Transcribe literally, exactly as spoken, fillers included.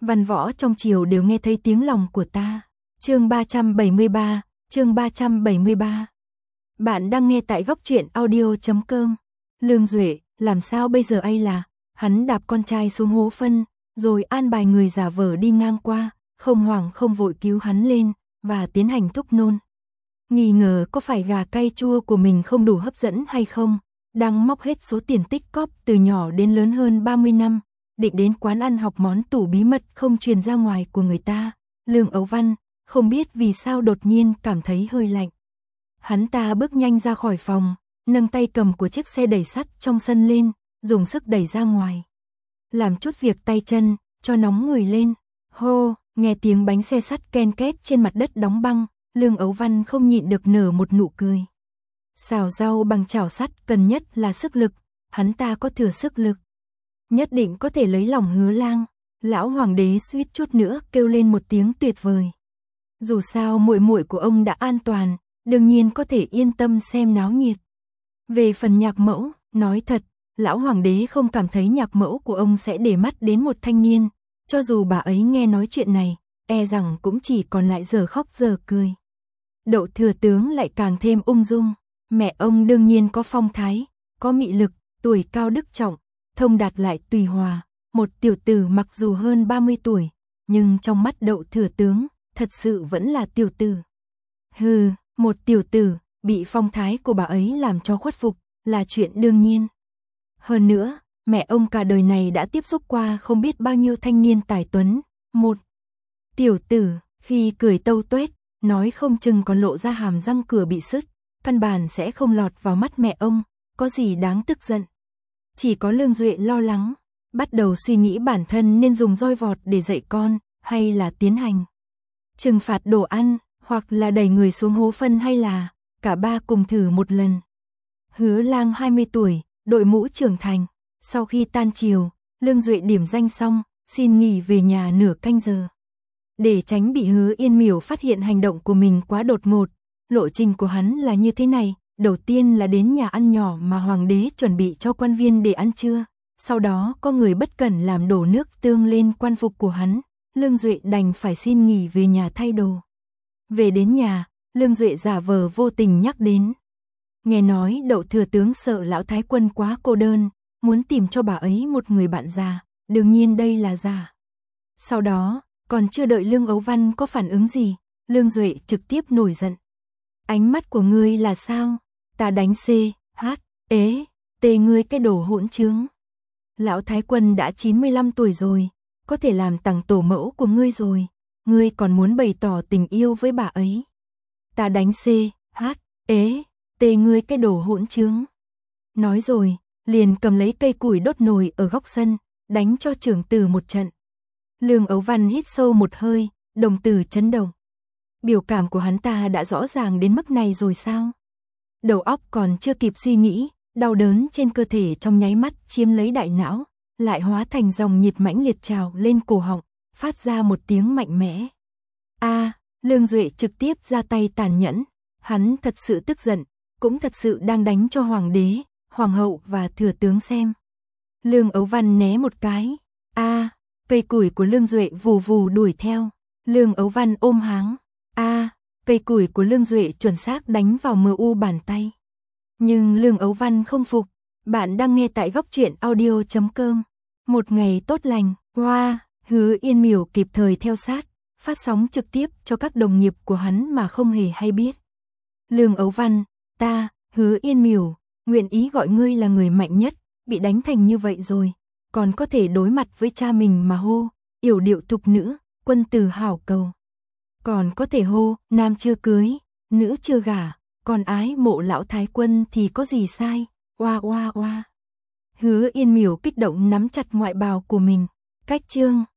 Văn võ trong triều đều nghe thấy tiếng lòng của ta. Chương ba trăm bảy mươi ba, chương ba trăm bảy mươi ba. Bạn đang nghe tại góc truyện audio chấm com. Lương Duệ, làm sao bây giờ ai là? Hắn đạp con trai xuống hố phân, rồi an bài người giả vờ đi ngang qua, không hoảng không vội cứu hắn lên, và tiến hành thúc nôn. Nghi ngờ có phải gà cay chua của mình không đủ hấp dẫn hay không, đang móc hết số tiền tích cóp từ nhỏ đến lớn hơn ba mươi năm, định đến quán ăn học món tủ bí mật không truyền ra ngoài của người ta. Lương Ấu Văn, không biết vì sao đột nhiên cảm thấy hơi lạnh. Hắn ta bước nhanh ra khỏi phòng, nâng tay cầm của chiếc xe đẩy sắt trong sân lên, dùng sức đẩy ra ngoài. Làm chút việc tay chân, cho nóng người lên. Hô, nghe tiếng bánh xe sắt ken két trên mặt đất đóng băng, Lương Ấu Văn không nhịn được nở một nụ cười. Xào rau bằng chảo sắt cần nhất là sức lực, hắn ta có thừa sức lực. Nhất định có thể lấy lòng Hứa Lang. Lão hoàng đế suýt chút nữa kêu lên một tiếng tuyệt vời. Dù sao muội muội của ông đã an toàn, đương nhiên có thể yên tâm xem náo nhiệt. Về phần nhạc mẫu, nói thật, lão hoàng đế không cảm thấy nhạc mẫu của ông sẽ để mắt đến một thanh niên, cho dù bà ấy nghe nói chuyện này, e rằng cũng chỉ còn lại giờ khóc giờ cười. Đậu thừa tướng lại càng thêm ung dung, mẹ ông đương nhiên có phong thái, có mị lực, tuổi cao đức trọng, thông đạt lại tùy hòa, một tiểu tử mặc dù hơn ba mươi tuổi, nhưng trong mắt Đậu thừa tướng, thật sự vẫn là tiểu tử. Hừ, một tiểu tử, bị phong thái của bà ấy làm cho khuất phục, là chuyện đương nhiên. Hơn nữa, mẹ ông cả đời này đã tiếp xúc qua không biết bao nhiêu thanh niên tài tuấn, một tiểu tử, khi cười tâu tuét, nói không chừng còn lộ ra hàm răng cửa bị sứt, căn bản sẽ không lọt vào mắt mẹ ông, có gì đáng tức giận. Chỉ có Lương Duệ lo lắng, bắt đầu suy nghĩ bản thân nên dùng roi vọt để dạy con, hay là tiến hành trừng phạt đồ ăn, hoặc là đẩy người xuống hố phân, hay là cả ba cùng thử một lần. Hứa Lang hai mươi tuổi, đội mũ trưởng thành, sau khi tan chiều, Lương Duệ điểm danh xong, xin nghỉ về nhà nửa canh giờ. Để tránh bị Hứa Yên Miểu phát hiện hành động của mình quá đột ngột, lộ trình của hắn là như thế này, đầu tiên là đến nhà ăn nhỏ mà hoàng đế chuẩn bị cho quan viên để ăn trưa, sau đó có người bất cẩn làm đổ nước tương lên quan phục của hắn, Lương Duệ đành phải xin nghỉ về nhà thay đồ. Về đến nhà, Lương Duệ giả vờ vô tình nhắc đến. Nghe nói Đậu thừa tướng sợ lão thái quân quá cô đơn, muốn tìm cho bà ấy một người bạn già, đương nhiên đây là giả. Sau đó, còn chưa đợi Lương Ấu Văn có phản ứng gì, Lương Duệ trực tiếp nổi giận. Ánh mắt của ngươi là sao? Ta đánh C, H, ế, tê ngươi cái đồ hỗn trướng. Lão thái quân đã chín mươi lăm tuổi rồi, có thể làm tằng tổ mẫu của ngươi rồi, ngươi còn muốn bày tỏ tình yêu với bà ấy. Ta đánh C, H, ế, tê ngươi cái đồ hỗn trướng. Nói rồi, liền cầm lấy cây củi đốt nồi ở góc sân, đánh cho trưởng tử một trận. Lương Ấu Văn hít sâu một hơi, đồng tử chấn động. Biểu cảm của hắn ta đã rõ ràng đến mức này rồi sao? Đầu óc còn chưa kịp suy nghĩ, đau đớn trên cơ thể trong nháy mắt chiếm lấy đại não, lại hóa thành dòng nhiệt mãnh liệt trào lên cổ họng, phát ra một tiếng mạnh mẽ. A, Lương Duệ trực tiếp ra tay tàn nhẫn, hắn thật sự tức giận, cũng thật sự đang đánh cho hoàng đế, hoàng hậu và thừa tướng xem. Lương Ấu Văn né một cái. A, cây củi của Lương Duệ vù vù đuổi theo. Lương Ấu Văn ôm háng. A, cây củi của Lương Duệ chuẩn xác đánh vào mờ u bàn tay. Nhưng Lương Ấu Văn không phục. Bạn đang nghe tại góc truyện audio chấm com. Một ngày tốt lành, wow, Hứa Yên Miểu kịp thời theo sát, phát sóng trực tiếp cho các đồng nghiệp của hắn mà không hề hay biết. Lương Ấu Văn, ta, Hứa Yên Miểu, nguyện ý gọi ngươi là người mạnh nhất, bị đánh thành như vậy rồi, còn có thể đối mặt với cha mình mà hô, yểu điệu thục nữ, quân tử hảo cầu. Còn có thể hô, nam chưa cưới, nữ chưa gả, còn ái mộ lão thái quân thì có gì sai, oa oa oa. Hứa Yên Miểu kích động nắm chặt ngoại bào của mình, cách chương.